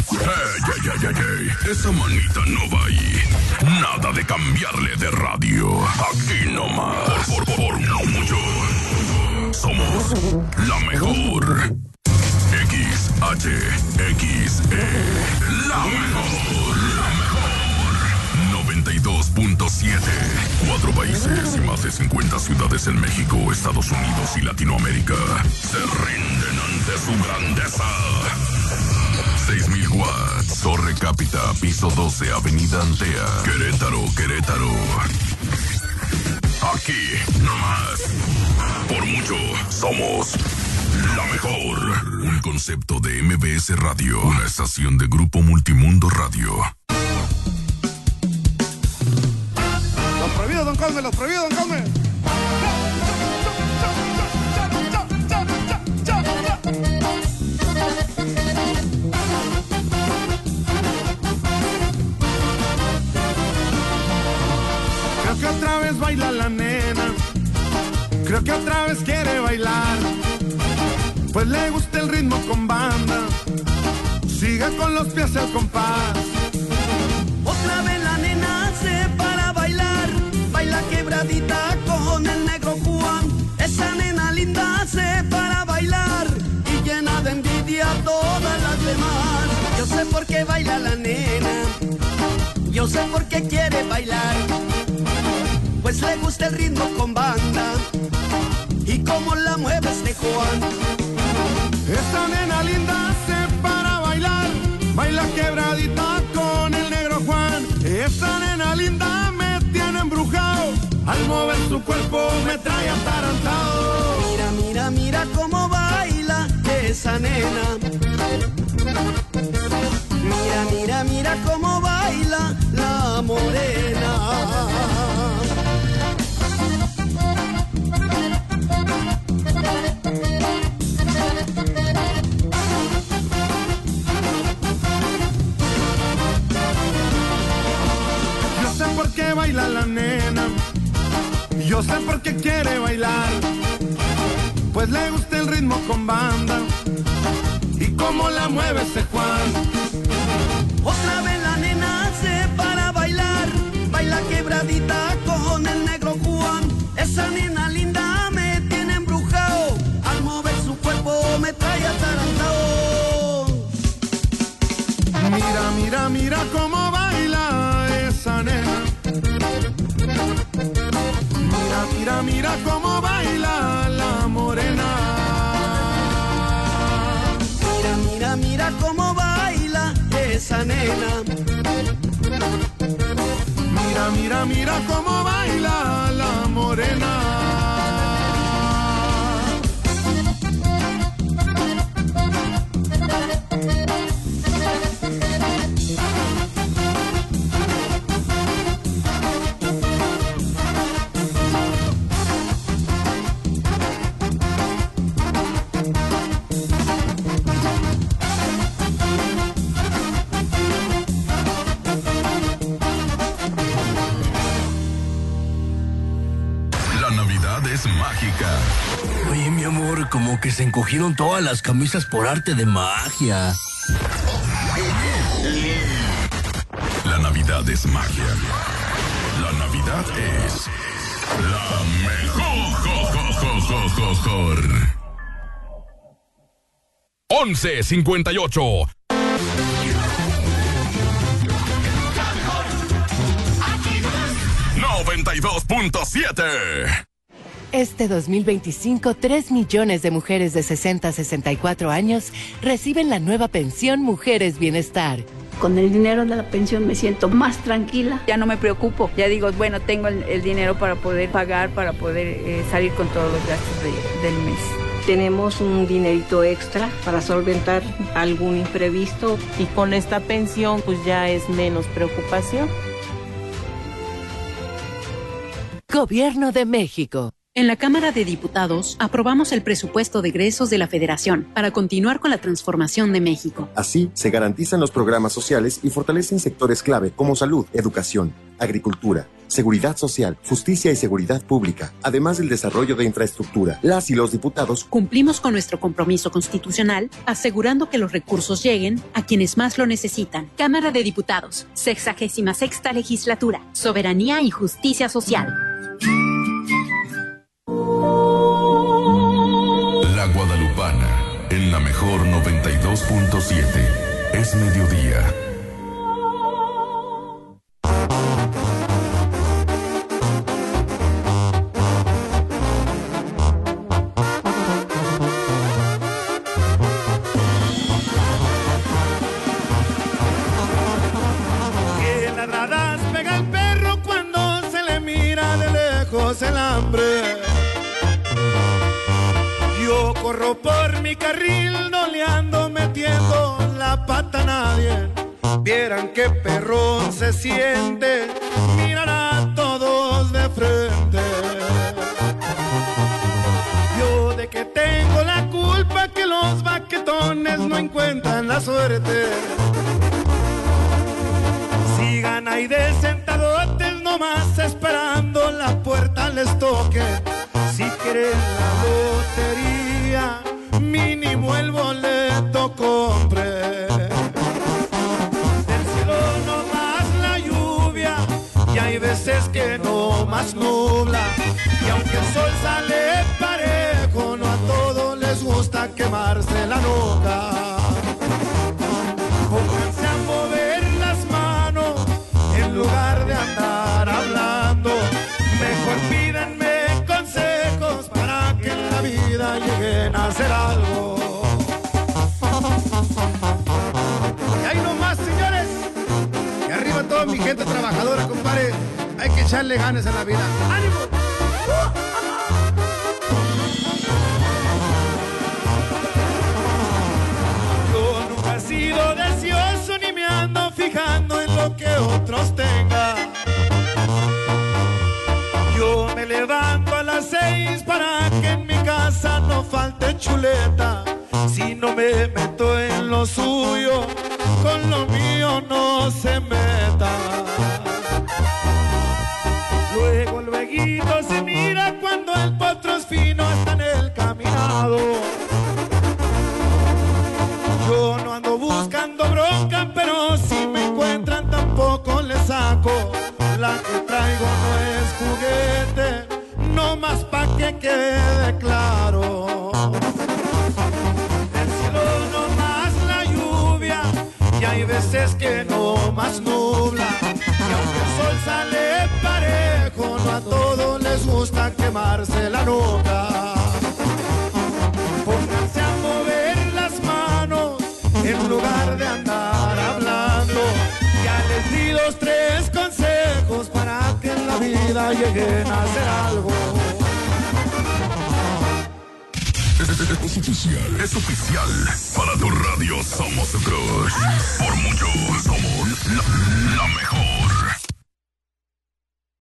Ey, esa manita no va ahí. Nada de cambiarle de radio. Aquí nomás. Por mucho. Somos la mejor. XHXE. La mejor. 92.7. 4 países y más de 50 ciudades en México, Estados Unidos y Latinoamérica se rinden ante su grandeza. 6,000 watts, Torre Cápita, piso 12, Avenida Antea, Querétaro. Aquí, nomás. Por mucho, somos la mejor. Un concepto de MBS Radio, una estación de Grupo Multimundo Radio. Los prohibidos, don Cosme, los prohibidos, don Cosme. Creo que otra vez baila la nena, creo que otra vez quiere bailar, pues le gusta el ritmo con banda, siga con los pies al compás. Otra vez la nena se para bailar, baila quebradita con el negro Juan. Esa nena linda se para bailar y llena de envidia a todas las demás. Yo sé por qué baila la nena, yo sé por qué quiere bailar, pues le gusta el ritmo con banda y cómo la mueve este Juan. Esta nena linda se para bailar, baila quebradita con el negro Juan. Esta nena linda me tiene embrujado, al mover su cuerpo me trae atarantado. Mira, mira, mira cómo baila esa nena. Mira, mira, mira cómo baila la morena. Yo sé por qué baila la nena, yo sé por qué quiere bailar, pues le gusta el ritmo con banda y cómo la mueve ese Juan. Otra vez la nena se para bailar, baila quebradita con el negro Juan. Esa nena linda me tiene embrujado, al mover su cuerpo me trae atarantado. Mira, mira, mira cómo baila esa nena. Mira, mira, mira cómo baila la morena. Mira, mira, mira cómo baila esa nena. Mira, mira, mira cómo baila la morena. Es mágica. Oye, mi amor, como que se encogieron todas las camisas por arte de magia. La Navidad es magia. La Navidad es la mejor. 11:58. ¡92.7! Este 2025, 3 millones de mujeres de 60 a 64 años reciben la nueva pensión Mujeres Bienestar. Con el dinero de la pensión me siento más tranquila. Ya no me preocupo, ya digo, bueno, tengo el dinero para poder pagar, para poder salir con todos los gastos del mes. Tenemos un dinerito extra para solventar algún imprevisto. Y con esta pensión pues ya es menos preocupación. Gobierno de México. En la Cámara de Diputados aprobamos el presupuesto de egresos de la Federación para continuar con la transformación de México. Así, se garantizan los programas sociales y fortalecen sectores clave como salud, educación, agricultura, seguridad social, justicia y seguridad pública, además del desarrollo de infraestructura. Las y los diputados cumplimos con nuestro compromiso constitucional, asegurando que los recursos lleguen a quienes más lo necesitan. Cámara de Diputados, 66ª Legislatura, Soberanía y Justicia Social. La Guadalupana, en la mejor 92.7, es mediodía. Que ladradas pega el perro cuando se le mira de lejos el hambre. Yo corro por mi carril, no le ando metiendo la pata a nadie. Vieran qué perrón se siente, mirar a todos de frente. Yo de que tengo la culpa que los baquetones no encuentran la suerte. Sigan ahí de sentadotes nomás esperando la puerta les toque. Si quieren la lotería, mínimo el boleto compre. Del cielo nomás la lluvia, y hay veces que nomás nubla. Y aunque el sol sale parejo, no a todos les gusta quemarse la nuca. Pónganse a mover las manos en lugar de andar hablando. Mejor pídanme consejos para que en la vida lleguen a hacer algo. Y ahí nomás, señores. Y arriba toda mi gente trabajadora, compadre. Hay que echarle ganas a la vida. ¡Ánimo! Yo nunca he sido deseoso ni me ando fijando en lo que otros tengan. Yo me levanto a las 6 para que en mi casa no falte chuleta. Si no me meto en lo suyo, con lo mío no se meta. Luego se mira cuando el potro es fino está en el caminado. Yo no ando buscando bronca, pero si me encuentran tampoco le saco. La que traigo no es juguete, no más pa' que quede claro. Del cielo no más la lluvia, y hay veces que no más nubla. Y aunque el sol sale parejo, no a todos les gusta quemarse la nuca. Pónganse a mover las manos en lugar de andar hablando. Ya les di 2, 3 consejos para que en la vida lleguen a hacer algo. Es oficial. Para tu radio somos tu crush. Por mucho somos la mejor.